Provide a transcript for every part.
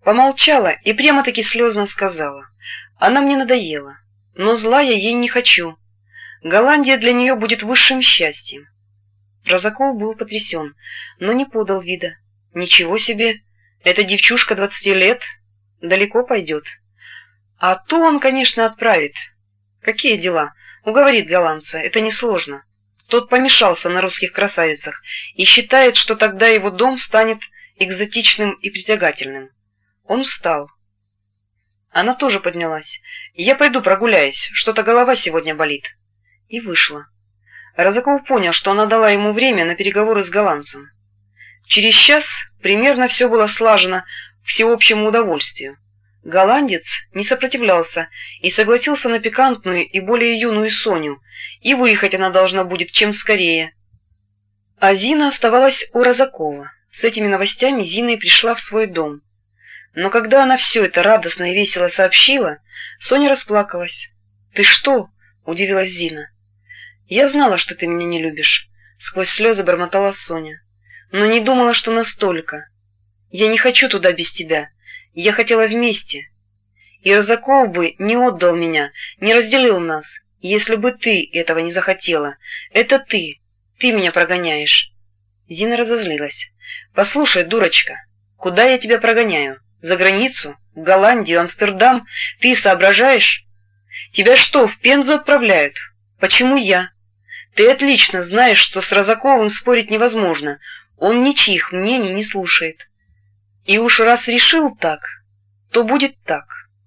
Помолчала и прямо-таки слезно сказала: она мне надоела, но зла я ей не хочу. Голландия для нее будет высшим счастьем. Розаков был потрясен, но не подал вида. Ничего себе, эта девчушка 20 лет далеко пойдет. А то он, конечно, отправит. Какие дела? Уговорит голландца, это несложно. Тот помешался на русских красавицах и считает, что тогда его дом станет экзотичным и притягательным. Он встал. Она тоже поднялась. «Я пойду прогуляюсь, что-то голова сегодня болит». И вышла. Розаков понял, что она дала ему время на переговоры с голландцем. Через час примерно все было слажено к всеобщему удовольствию. Голландец не сопротивлялся и согласился на пикантную и более юную Соню, и выехать она должна будет чем скорее. А Зина оставалась у Розакова. С этими новостями Зина и пришла в свой дом. Но когда она все это радостно и весело сообщила, Соня расплакалась. «Ты что?» — удивилась Зина. «Я знала, что ты меня не любишь», — сквозь слезы бормотала Соня. «Но не думала, что настолько. Я не хочу туда без тебя. Я хотела вместе. И Розаков бы не отдал меня, не разделил нас, если бы ты этого не захотела. Это ты меня прогоняешь». Зина разозлилась. «Послушай, дурочка, куда я тебя прогоняю? За границу? В Голландию, Амстердам? Ты соображаешь? Тебя что, в Пензу отправляют? Почему я? Ты отлично знаешь, что с Розаковым спорить невозможно. Он ничьих мнений не слушает. И уж раз решил так, то будет так».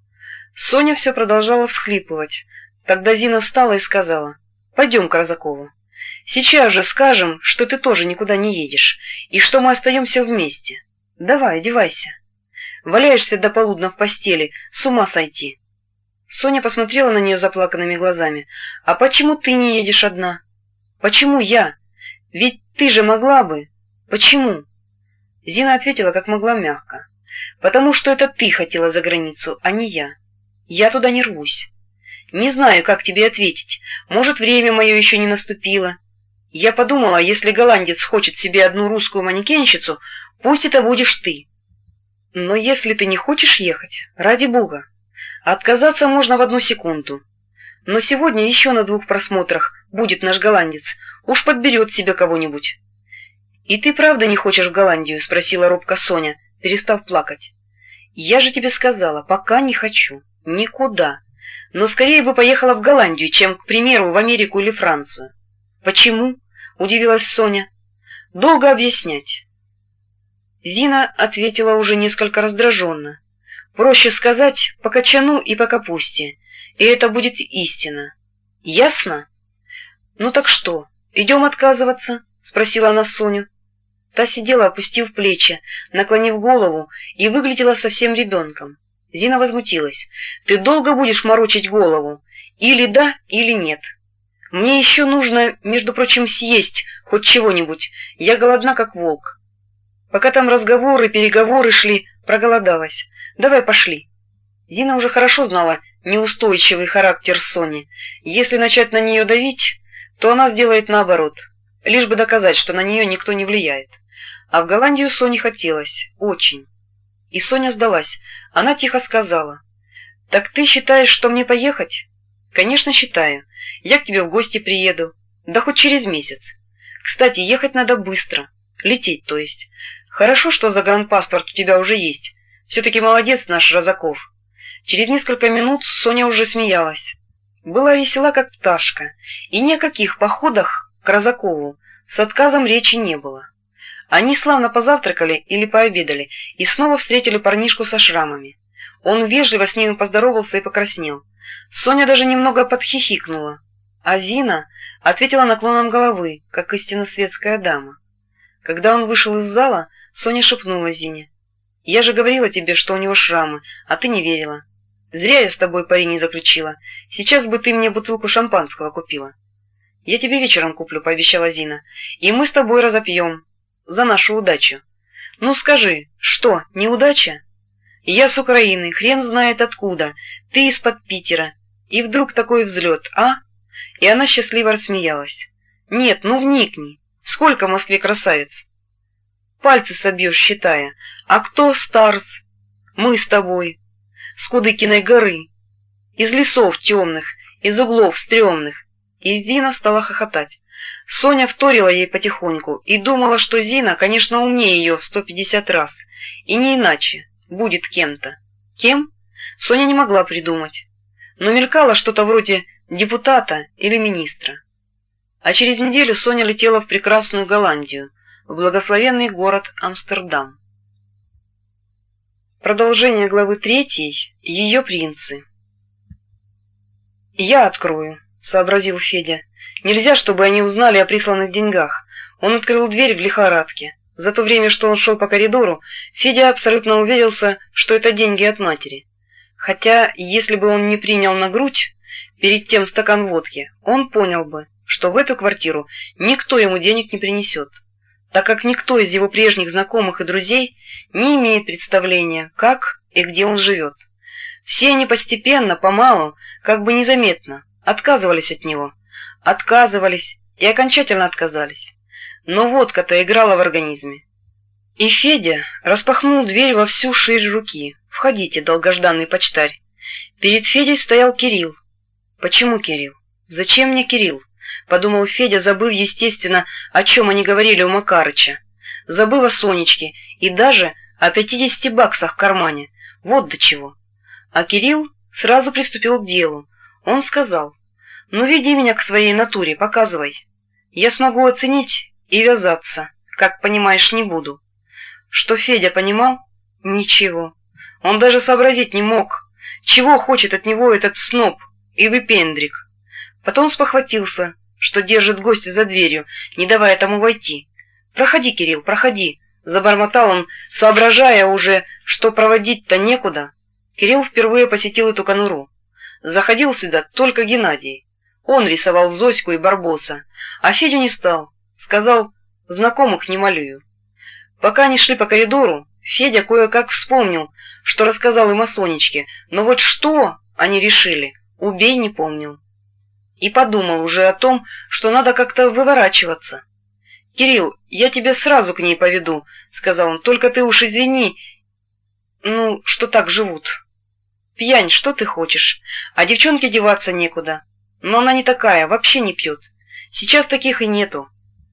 Соня все продолжала всхлипывать. Тогда Зина встала и сказала: «Пойдем к Розакову. Сейчас же скажем, что ты тоже никуда не едешь, и что мы остаемся вместе. Давай, одевайся. Валяешься до полудня в постели, с ума сойти». Соня посмотрела на нее заплаканными глазами. «А почему ты не едешь одна? Почему я? Ведь ты же могла бы. Почему?» Зина ответила как могла мягко. «Потому что это ты хотела за границу, а не я. Я туда не рвусь. Не знаю, как тебе ответить. Может, время мое еще не наступило. Я подумала, если голландец хочет себе одну русскую манекенщицу, пусть это будешь ты. Но если ты не хочешь ехать, ради бога, отказаться можно в одну секунду. Но сегодня еще на 2 просмотрах будет наш голландец, уж подберет себе кого-нибудь». «И ты правда не хочешь в Голландию?» — спросила робко Соня, перестав плакать. «Я же тебе сказала, пока не хочу. Никуда. Но скорее бы поехала в Голландию, чем, к примеру, в Америку или Францию». «Почему?» — удивилась Соня. «Долго объяснять». Зина ответила уже несколько раздраженно. «Проще сказать по качану и по капусте, и это будет истина. Ясно?» «Ну так что, идем отказываться?» — спросила она Соню. Та сидела, опустив плечи, наклонив голову, и выглядела совсем ребенком. Зина возмутилась. «Ты долго будешь морочить голову? Или да, или нет. Мне еще нужно, между прочим, съесть хоть чего-нибудь. Я голодна, как волк». Пока там разговоры, переговоры шли, проголодалась. «Давай пошли». Зина уже хорошо знала неустойчивый характер Сони. Если начать на нее давить, то она сделает наоборот, лишь бы доказать, что на нее никто не влияет. А в Голландию Соне хотелось. Очень. И Соня сдалась. Она тихо сказала: «Так ты считаешь, что мне поехать?» «Конечно, считаю. Я к тебе в гости приеду. Да хоть через месяц. Кстати, ехать надо быстро. Лететь, то есть. Хорошо, что загранпаспорт у тебя уже есть. Все-таки молодец наш Розаков». Через несколько минут Соня уже смеялась. Была весела, как пташка, и ни о каких походах к Розакову с отказом речи не было. Они славно позавтракали или пообедали и снова встретили парнишку со шрамами. Он вежливо с ними поздоровался и покраснел. Соня даже немного подхихикнула, а Зина ответила наклоном головы, как истинно светская дама. Когда он вышел из зала, Соня шепнула Зине: «Я же говорила тебе, что у него шрамы, а ты не верила. Зря я с тобой пари не заключила. Сейчас бы ты мне бутылку шампанского купила». «Я тебе вечером куплю», — пообещала Зина, — «и мы с тобой разопьем. За нашу удачу». «Ну скажи, что, неудача? Я с Украины, хрен знает откуда, ты из-под Питера, и вдруг такой взлет, а?» И она счастливо рассмеялась. «Нет, ну вникни, сколько в Москве красавиц?» «Пальцы собьешь, считая. А кто Старс?» Мы с тобой. С Кудыкиной горы. Из лесов темных, из углов стрёмных. И Зина стала хохотать. Соня вторила ей потихоньку и думала, что Зина, конечно, умнее ее в 150 раз. И не иначе. Будет кем-то. Кем? Соня не могла придумать. Но мелькало что-то вроде депутата или министра. А через неделю Соня летела в прекрасную Голландию, в благословенный город Амстердам. Продолжение главы 3. Ее принцы. «Я открою», — сообразил Федя. «Нельзя, чтобы они узнали о присланных деньгах». Он открыл дверь в лихорадке. За то время, что он шел по коридору, Федя абсолютно уверился, что это деньги от матери. Хотя, если бы он не принял на грудь перед тем стакан водки, он понял бы, что в эту квартиру никто ему денег не принесет, так как никто из его прежних знакомых и друзей не имеет представления, как и где он живет. Все они постепенно, помалу, как бы незаметно, отказывались от него. Отказывались и окончательно отказались. Но водка-то играла в организме. И Федя распахнул дверь во всю ширь руки. «Входите, долгожданный почтарь». Перед Федей стоял Кирилл. «Почему Кирилл? Зачем мне Кирилл?» — подумал Федя, забыв, естественно, о чем они говорили у Макарыча. Забыв о Сонечке и даже о 50 баксах в кармане. Вот до чего. А Кирилл сразу приступил к делу. Он сказал: «Ну, веди меня к своей натуре, показывай. Я смогу оценить и вязаться, как понимаешь, не буду». Что Федя понимал? Ничего. Он даже сообразить не мог, чего хочет от него этот сноб и выпендрик. Потом спохватился, что держит гостя за дверью, не давая тому войти. «Проходи, Кирилл, проходи», — забормотал он, соображая уже, что проводить-то некуда. Кирилл впервые посетил эту конуру. Заходил сюда только Геннадий. Он рисовал Зоську и Барбоса, а Федю не стал. Сказал: «Знакомых не малюю». Пока они шли по коридору, Федя кое-как вспомнил, что рассказал им о Сонечке, но вот что они решили, убей не помнил. И подумал уже о том, что надо как-то выворачиваться. «Кирилл, я тебя сразу к ней поведу», — сказал он, — «только ты уж извини, что так живут. Пьянь, что ты хочешь, а девчонке деваться некуда. Но она не такая, вообще не пьет. Сейчас таких и нету».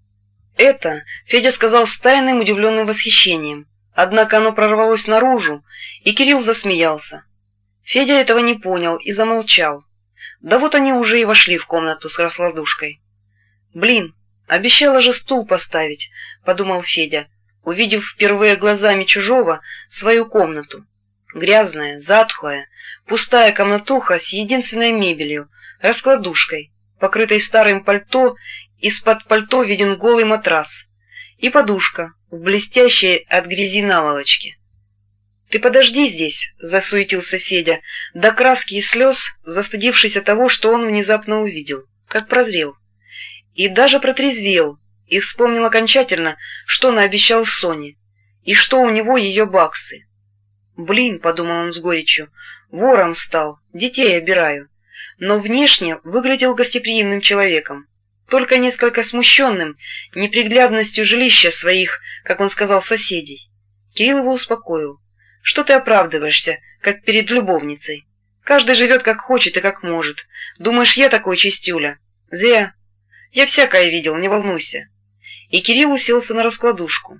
Это Федя сказал с тайным удивленным восхищением. Однако оно прорвалось наружу, и Кирилл засмеялся. Федя этого не понял и замолчал. Да вот они уже и вошли в комнату с раскладушкой. «Блин, обещала же стул поставить», — подумал Федя, увидев впервые глазами чужого свою комнату. Грязная, затхлая, пустая комнатуха с единственной мебелью, раскладушкой, покрытой старым пальто. Из-под пальто виден голый матрас и подушка в блестящей от грязи наволочке. «Ты подожди здесь», — засуетился Федя, до краски и слез, застыдившись того, что он внезапно увидел, как прозрел. И даже протрезвел, и вспомнил окончательно, что наобещал Соне, и что у него ее баксы. «Блин», — подумал он с горечью, — «вором стал, детей обираю». Но внешне выглядел гостеприимным человеком, только несколько смущенным неприглядностью жилища своих, как он сказал, соседей. Кирилл его успокоил. «Что ты оправдываешься, как перед любовницей? Каждый живет как хочет и как может. Думаешь, я такой чистюля? Зря. Я всякое видел, не волнуйся». И Кирилл уселся на раскладушку.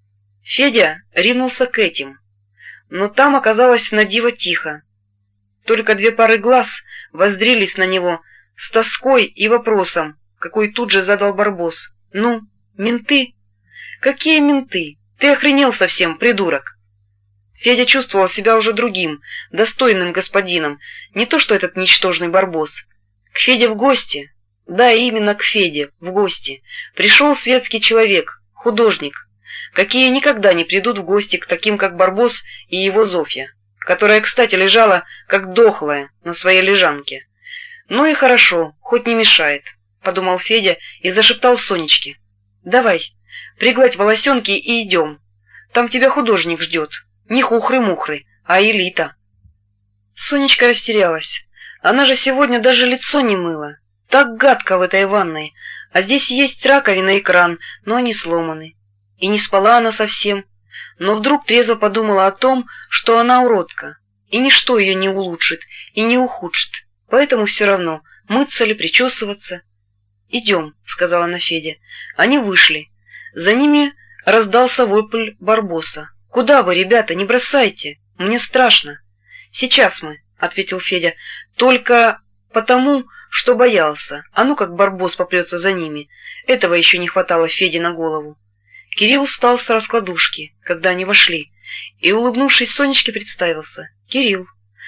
Федя ринулся к этим, но там оказалось надиво тихо. Только две пары глаз воззрелись на него с тоской и вопросом, какой тут же задал Барбос. «Ну, менты?» «Какие менты? Ты охренел совсем, придурок!» Федя чувствовал себя уже другим, достойным господином, не то что этот ничтожный Барбос. К Феде в гости, да, именно к Феде в гости, пришел светский человек, художник, какие никогда не придут в гости к таким, как Барбос и его Зофья, которая, кстати, лежала, как дохлая, на своей лежанке. «Ну и хорошо, хоть не мешает», — подумал Федя и зашептал Сонечке: «Давай, пригладь волосенки и идем. Там тебя художник ждет. Не хухры-мухры, а элита». Сонечка растерялась. Она же сегодня даже лицо не мыла. Так гадко в этой ванной. А здесь есть раковина и кран, но они сломаны. И не спала она совсем. но вдруг трезво подумала о том, что она уродка, и ничто ее не улучшит и не ухудшит, поэтому все равно, мыться ли, причесываться. «Идем», — сказала она Феде. Они вышли. За ними раздался вопль Барбоса. «Куда вы, ребята, не бросайте! Мне страшно!» «Сейчас мы», — ответил Федя, — «только потому, что боялся. А ну как Барбос попрется за ними. Этого еще не хватало Феде на голову». Кирилл встал с раскладушки, когда они вошли, и, улыбнувшись Сонечке, представился. «Кирилл.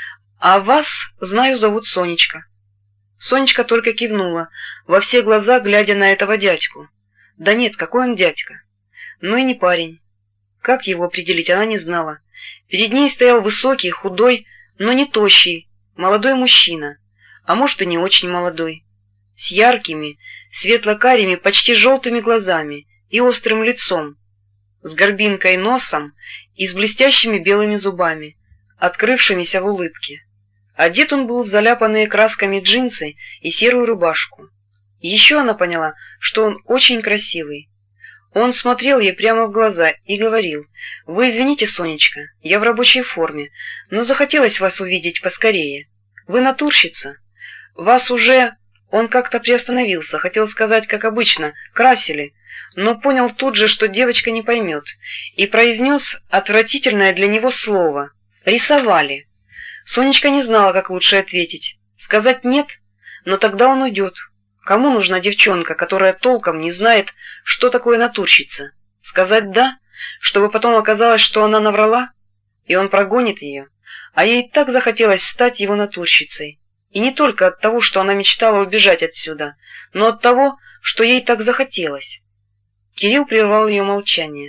А вас, знаю, зовут Сонечка». Сонечка только кивнула, во все глаза глядя на этого дядьку. Да нет, какой он дядька? Ну и не парень. Как его определить, она не знала. Перед ней стоял высокий, худой, но не тощий, молодой мужчина, а может и не очень молодой, с яркими, светло-карими, почти желтыми глазами и острым лицом, с горбинкой носом и с блестящими белыми зубами, открывшимися в улыбке. Одет он был в заляпанные красками джинсы и серую рубашку. Еще она поняла, что он очень красивый. Он смотрел ей прямо в глаза и говорил: «Вы извините, Сонечка, я в рабочей форме, но захотелось вас увидеть поскорее. Вы натурщица. Вас уже...» Он как-то приостановился, хотел сказать, как обычно, красили, но понял тут же, что девочка не поймет, и произнес отвратительное для него слово «рисовали». Сонечка не знала, как лучше ответить. Сказать «нет», но тогда он уйдет. Кому нужна девчонка, которая толком не знает, что такое натурщица? Сказать «да», чтобы потом оказалось, что она наврала, и он прогонит ее. А ей так захотелось стать его натурщицей. И не только от того, что она мечтала убежать отсюда, но от того, что ей так захотелось. Кирилл прервал ее молчание.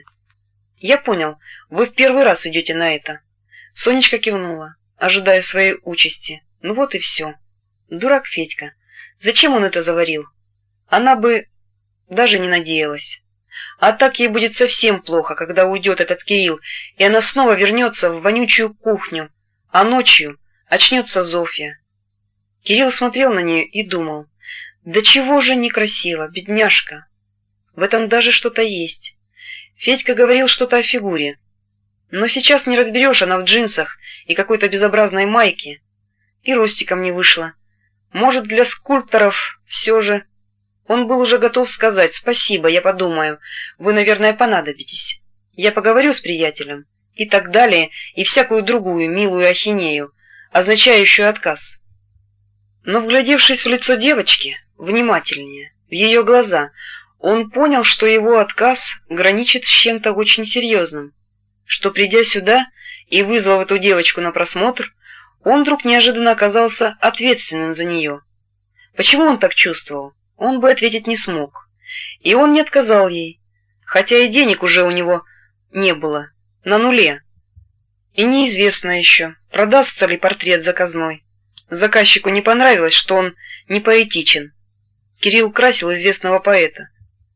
«Я понял, вы в первый раз идете на это». Сонечка кивнула, ожидая своей участи. Ну вот и все. Дурак Федька. Зачем он это заварил? Она бы даже не надеялась. А так ей будет совсем плохо, когда уйдет этот Кирилл, и она снова вернется в вонючую кухню, а ночью очнется Зофья. Кирилл смотрел на нее и думал: да чего же некрасиво, бедняжка. В этом даже что-то есть. Федька говорил что-то о фигуре. Но сейчас не разберешь, она в джинсах и какой-то безобразной майке. И ростиком не вышла. Может, для скульпторов все же... Он был уже готов сказать: «Спасибо, я подумаю, вы, наверное, понадобитесь. Я поговорю с приятелем» и так далее, и всякую другую милую ахинею, означающую отказ. Но, вглядевшись в лицо девочки, внимательнее, в ее глаза, он понял, что его отказ граничит с чем-то очень серьезным, что, придя сюда и вызвав эту девочку на просмотр, он вдруг неожиданно оказался ответственным за нее. Почему он так чувствовал, он бы ответить не смог. И он не отказал ей, хотя и денег уже у него не было, на нуле. И неизвестно еще, продастся ли портрет заказной. Заказчику не понравилось, что он не поэтичен. Кирилл красил известного поэта.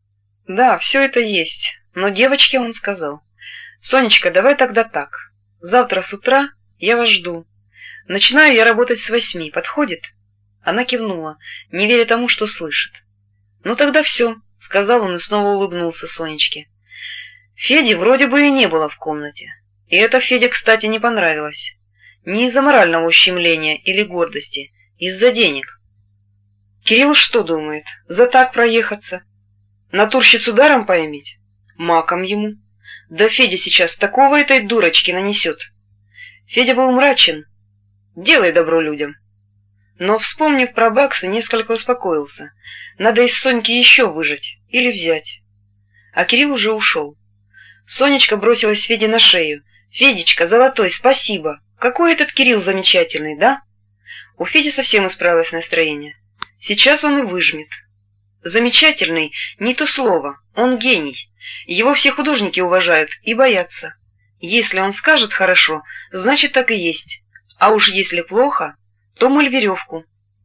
Да, все это есть, но девочке он сказал: «Сонечка, давай тогда так. Завтра с утра я вас жду. Начинаю я работать с 8, подходит?» Она кивнула, не веря тому, что слышит. «Ну тогда все», — сказал он и снова улыбнулся Сонечке. Феди вроде бы и не было в комнате. И это Феде, кстати, не понравилось. Не из-за морального ущемления или гордости, из-за денег. Кирилл что думает, за так проехаться? Натурщицу даром поиметь? Маком ему. Да Федя сейчас такого этой дурочки нанесет. Федя был мрачен. Делай добро людям. Но, вспомнив про баксы, несколько успокоился. Надо из Соньки еще выжать или взять. А Кирилл уже ушел. Сонечка бросилась Феде на шею. «Федечка, золотой, спасибо! Какой этот Кирилл замечательный, да?» У Феди совсем исправилось настроение. Сейчас он и выжмет. Замечательный — не то слово, он гений. Его все художники уважают и боятся. Если он скажет хорошо, значит так и есть. А уж если плохо, то моль веревку.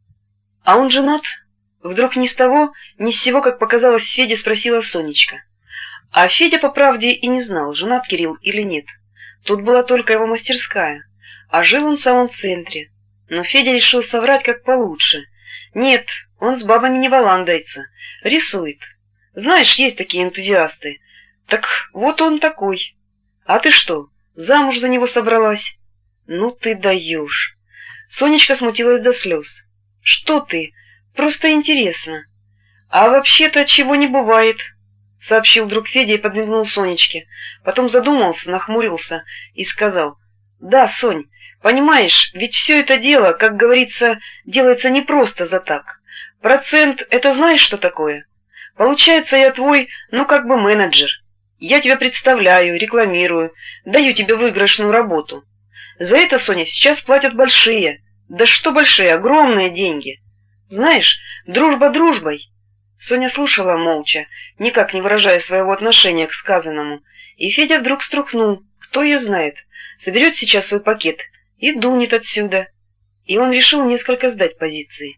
А он женат? Вдруг ни с того, ни с сего, как показалось Феде, спросила Сонечка. А Федя, по правде, и не знал, женат Кирилл или нет. Тут была только его мастерская, а жил он в самом центре. Но Федя решил соврать как получше. Нет, он с бабами не валандается, рисует. Знаешь, есть такие энтузиасты. Так вот он такой. А ты что, замуж за него собралась? Ну ты даешь. Сонечка смутилась до слез. Что ты? Просто интересно. А вообще-то чего не бывает, сообщил вдруг Федя и подмигнул Сонечке. Потом задумался, нахмурился и сказал: да, Сонь, понимаешь, ведь все это дело, как говорится, делается не просто за так. Процент — это знаешь, что такое? Получается, я твой, ну как бы менеджер. Я тебя представляю, рекламирую, даю тебе выигрышную работу. За это, Соня, сейчас платят большие. Да что большие, огромные деньги. Знаешь, дружба дружбой. Соня слушала молча, никак не выражая своего отношения к сказанному, и Федя вдруг струхнул, кто ее знает, соберет сейчас свой пакет и дунет отсюда. И он решил несколько сдать позиции.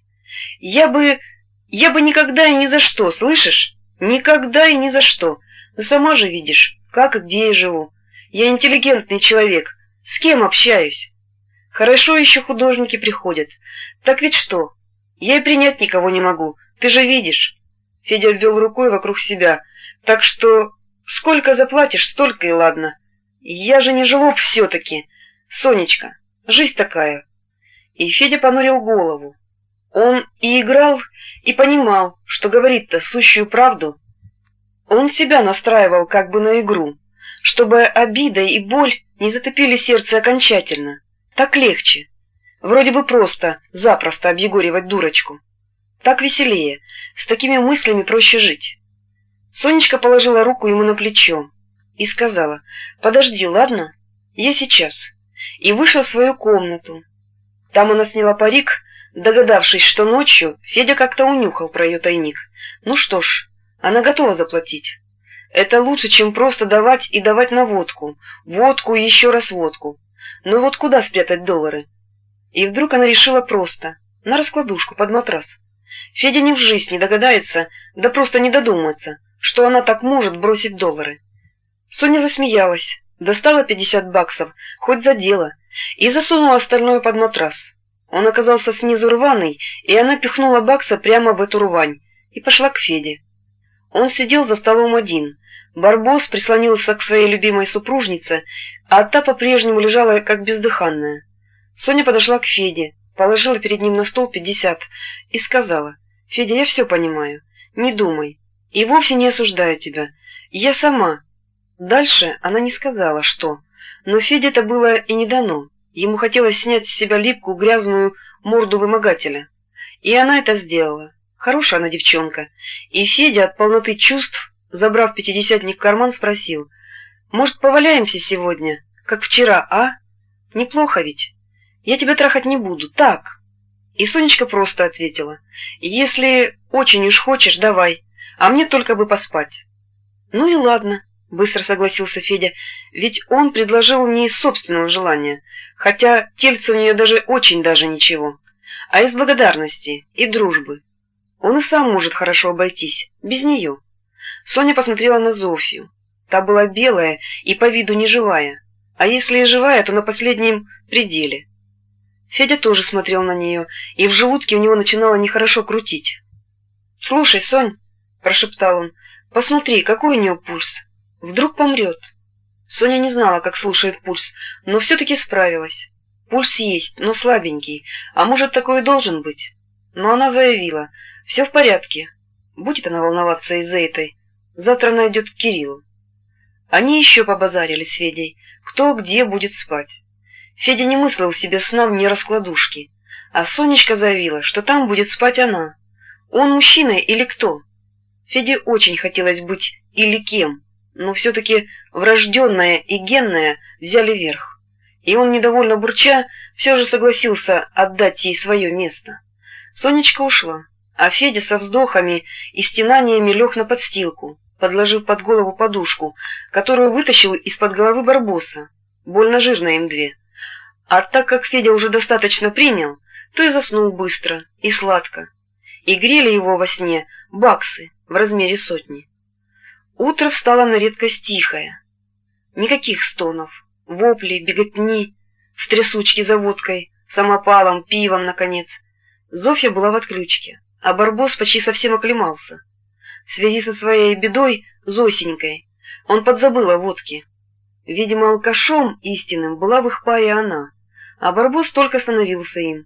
Я бы никогда и ни за что, слышишь? Никогда и ни за что. Но сама же видишь, как и где я живу. Я интеллигентный человек, с кем общаюсь? Хорошо еще художники приходят. Так ведь что? Я и принять никого не могу, ты же видишь. Федя обвел рукой вокруг себя. Так что сколько заплатишь, столько и ладно. Я же не жлоб все-таки. Сонечка, жизнь такая. И Федя понурил голову. Он и играл, и понимал, что говорит-то сущую правду. Он себя настраивал как бы на игру, чтобы обида и боль не затопили сердце окончательно. Так легче. Вроде бы просто, запросто объегоривать дурочку. Так веселее, с такими мыслями проще жить. Сонечка положила руку ему на плечо и сказала: подожди, ладно? Я сейчас. И вышла в свою комнату. Там она сняла парик, догадавшись, что ночью Федя как-то унюхал про ее тайник. Ну что ж, она готова заплатить. Это лучше, чем просто давать и давать на водку. Водку и еще раз водку. Но вот куда спрятать доллары? И вдруг она решила просто, на раскладушку под матрас. Федя ни в жизнь не догадается, да просто не додумается, что она так может бросить доллары. Соня засмеялась, достала 50 баксов, хоть за дело, и засунула остальное под матрас. Он оказался снизу рваный, и она пихнула бакса прямо в эту рвань и пошла к Феде. Он сидел за столом один. Барбос прислонился к своей любимой супружнице, а та по-прежнему лежала как бездыханная. Соня подошла к Феде, положила перед ним на стол 50 и сказала: «Федя, я все понимаю, не думай, и вовсе не осуждаю тебя. Я сама». Дальше она не сказала, что, но Феде это было и не дано. Ему хотелось снять с себя липкую грязную морду вымогателя. И она это сделала. Хорошая она девчонка. И Федя от полноты чувств, забрав пятидесятник в карман, спросил: «Может, поваляемся сегодня, как вчера, а? Неплохо ведь? Я тебя трахать не буду, так». И Сонечка просто ответила: «Если очень уж хочешь, давай, а мне только бы поспать». «Ну и ладно», — быстро согласился Федя, ведь он предложил не из собственного желания, хотя тельце у нее даже очень даже ничего, а из благодарности и дружбы. Он и сам может хорошо обойтись, без нее. Соня посмотрела на Зофью. Та была белая и по виду не живая, а если и живая, то на последнем пределе. Федя тоже смотрел на нее, и в желудке у него начинало нехорошо крутить. «Слушай, Сонь», — прошептал он, — «посмотри, какой у нее пульс. Вдруг помрет». Соня не знала, как слушает пульс, но все-таки справилась. Пульс есть, но слабенький, а может, такой и должен быть. Но она заявила: «Все в порядке». Будет она волноваться из-за этой. Завтра она идет к Кириллу. Они еще побазарили с Федей, кто где будет спать. Федя не мыслил себе сна вне раскладушки, а Сонечка заявила, что там будет спать она. Он мужчина или кто? Феде очень хотелось быть или кем, но все-таки врожденное и генное взяли верх. И он, недовольно бурча, все же согласился отдать ей свое место. Сонечка ушла, а Федя со вздохами и стенаниями лег на подстилку, подложив под голову подушку, которую вытащил из-под головы Барбоса. Больно жирно им две. А так как Федя уже достаточно принял, то и заснул быстро и сладко. И грели его во сне баксы в размере 100. Утро встало на редкость тихое. Никаких стонов, воплей, беготни, в трясучке за водкой, самопалом, пивом, наконец. Зофья была в отключке, а Барбос почти совсем оклемался. В связи со своей бедой, Зосенькой, он подзабыл о водке. Видимо, алкашом истинным была в их паре она, а Барбос только становился им.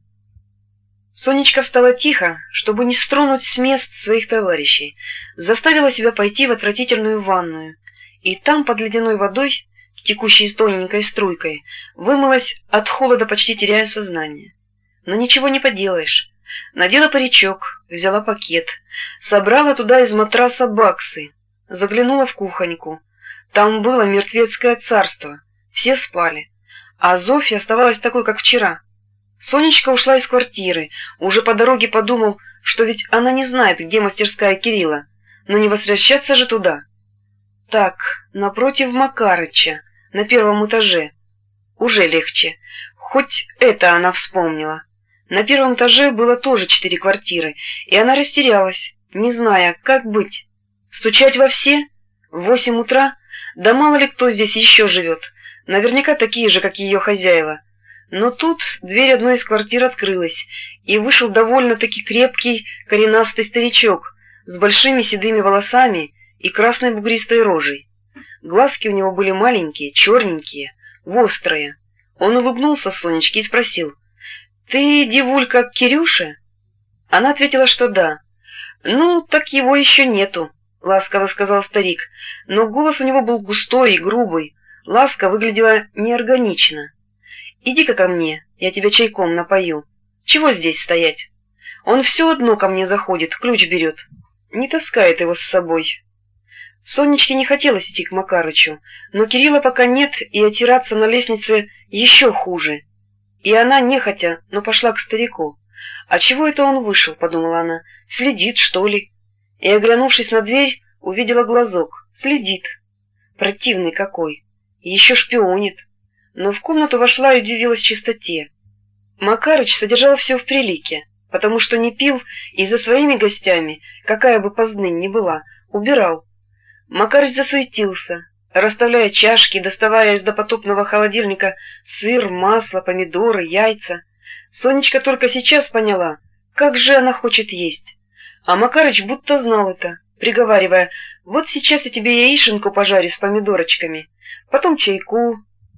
Сонечка встала тихо, чтобы не стронуть с мест своих товарищей, заставила себя пойти в отвратительную ванную, и там под ледяной водой, текущей с тоненькой струйкой, вымылась от холода, почти теряя сознание. Но ничего не поделаешь. Надела паричок, взяла пакет, собрала туда из матраса баксы, заглянула в кухоньку. Там было мертвецкое царство, все спали, а Зофья оставалась такой, как вчера. Сонечка ушла из квартиры, уже по дороге подумав, что ведь она не знает, где мастерская Кирилла, но не возвращаться же туда. Так, напротив Макарыча, на первом этаже. Уже легче, хоть это она вспомнила. На первом этаже было тоже 4 квартиры, и она растерялась, не зная, как быть. Стучать во все? В 8 утра? Да мало ли кто здесь еще живет, наверняка такие же, как ее хозяева. Но тут дверь одной из квартир открылась, и вышел довольно-таки крепкий, коренастый старичок с большими седыми волосами и красной бугристой рожей. Глазки у него были маленькие, черненькие, вострые. Он улыбнулся Сонечке и спросил: «Ты, девулька, к Кирюше?» Она ответила, что да. «Ну, так его еще нету», — ласково сказал старик, но голос у него был густой и грубый, ласка выглядела неорганично. «Иди-ка ко мне, я тебя чайком напою. Чего здесь стоять? Он все одно ко мне заходит, ключ берет. Не таскает его с собой». Сонечке не хотелось идти к Макарычу, но Кирилла пока нет, и отираться на лестнице еще хуже. И она, нехотя, но пошла к старику. «А чего это он вышел?» — подумала она. «Следит, что ли?» И, оглянувшись на дверь, увидела глазок. Следит. Противный какой. Еще шпионит. Но в комнату вошла и удивилась чистоте. Макарыч содержал все в прилике, потому что не пил и за своими гостями, какая бы позднынь ни была, убирал. Макарыч засуетился, расставляя чашки, доставая из допотопного холодильника сыр, масло, помидоры, яйца. Сонечка только сейчас поняла, как же она хочет есть. А Макарыч будто знал это, приговаривая: «Вот сейчас я тебе яишенку пожарю с помидорочками, потом чайку.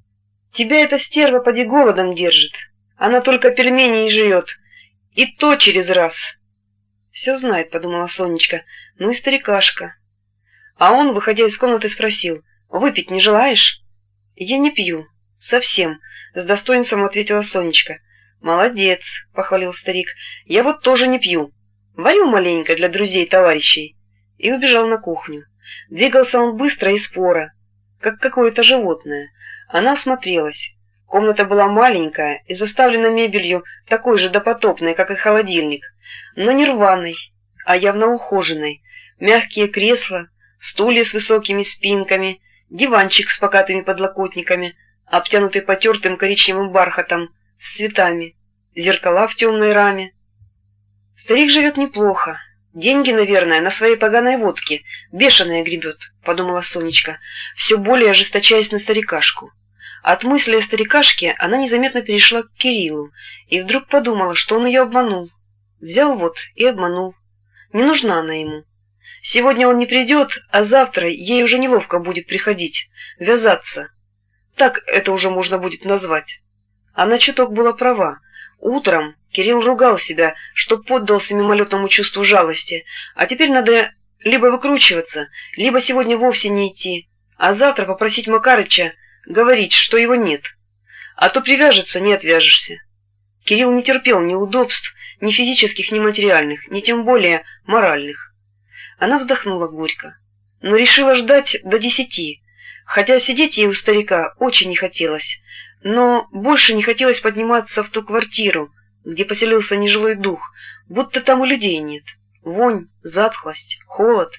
Тебя эта стерва поди голодом держит. Она только пельмени и жрет. И то через раз». «Все знает», — подумала Сонечка, — «ну и старикашка». А он, выходя из комнаты, спросил: «Выпить не желаешь?» «Я не пью. Совсем», — с достоинством ответила Сонечка. «Молодец», — похвалил старик. «Я вот тоже не пью. Варю маленько для друзей-товарищей». И убежал на кухню. Двигался он быстро и споро, как какое-то животное. Она осмотрелась. Комната была маленькая и заставлена мебелью, такой же допотопной, как и холодильник, но не рваной, а явно ухоженной. Мягкие кресла, стулья с высокими спинками, диванчик с покатыми подлокотниками, обтянутый потертым коричневым бархатом, с цветами, зеркала в темной раме. «Старик живет неплохо. Деньги, наверное, на своей поганой водке. Бешеная гребет», — подумала Сонечка, все более ожесточаясь на старикашку. От мысли о старикашке она незаметно перешла к Кириллу и вдруг подумала, что он ее обманул. Взял вот и обманул. Не нужна она ему. Сегодня он не придет, а завтра ей уже неловко будет приходить, вязаться. Так это уже можно будет назвать. Она чуток была права. Утром Кирилл ругал себя, что поддался мимолетному чувству жалости, а теперь надо либо выкручиваться, либо сегодня вовсе не идти, а завтра попросить Макарыча говорить, что его нет. А то привяжется, не отвяжешься. Кирилл не терпел ни удобств, ни физических, ни материальных, ни тем более моральных. Она вздохнула горько, но решила ждать до 10, хотя сидеть ей у старика очень не хотелось, но больше не хотелось подниматься в ту квартиру, где поселился нежилой дух, будто там и людей нет. Вонь, затхлость, холод.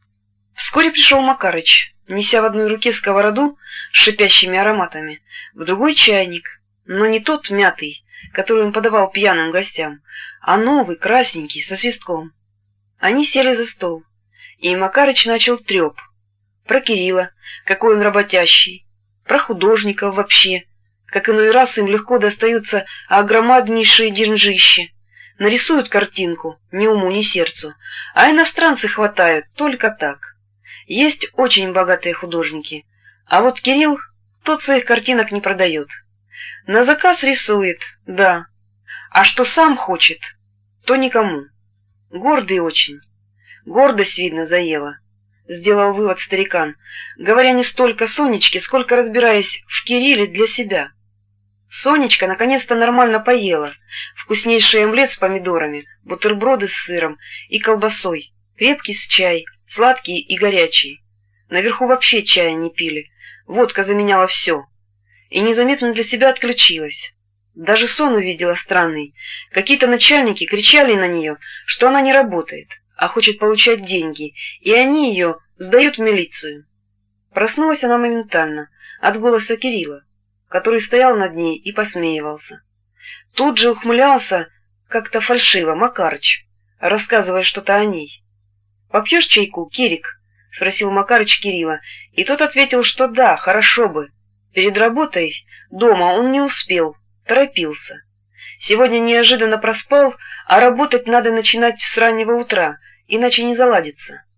Вскоре пришел Макарыч, неся в одной руке сковороду с шипящими ароматами, в другой чайник, но не тот мятый, который он подавал пьяным гостям, а новый, красненький, со свистком. Они сели за стол, и Макарыч начал треп. Про Кирилла, какой он работящий, про художников вообще, как иной раз им легко достаются огромаднейшие деньжищи. Нарисуют картинку, ни уму, ни сердцу, а иностранцы хватают только так. Есть очень богатые художники, а вот Кирилл Тот своих картинок не продает. На заказ рисует, да. А что сам хочет, то никому. Гордый очень. Гордость, видно, заела. Сделал вывод старикан, говоря не столько Сонечке, сколько разбираясь в Кирилле для себя. Сонечка наконец-то нормально поела. Вкуснейший омлет с помидорами, бутерброды с сыром и колбасой, крепкий с чай, сладкий и горячий. Наверху вообще чая не пили, водка заменяла все. И незаметно для себя отключилась. Даже сон увидела странный. Какие-то начальники кричали на нее, что она не работает, а хочет получать деньги, и они ее сдают в милицию. Проснулась она моментально от голоса Кирилла, который стоял над ней и посмеивался. Тут же ухмылялся как-то фальшиво Макарыч, рассказывая что-то о ней. «Попьешь чайку, Кирик?» — спросил Макарыч Кирилла, и тот ответил, что да, хорошо бы. Перед работой дома он не успел, торопился. Сегодня неожиданно проспал, а работать надо начинать с раннего утра, иначе не заладится.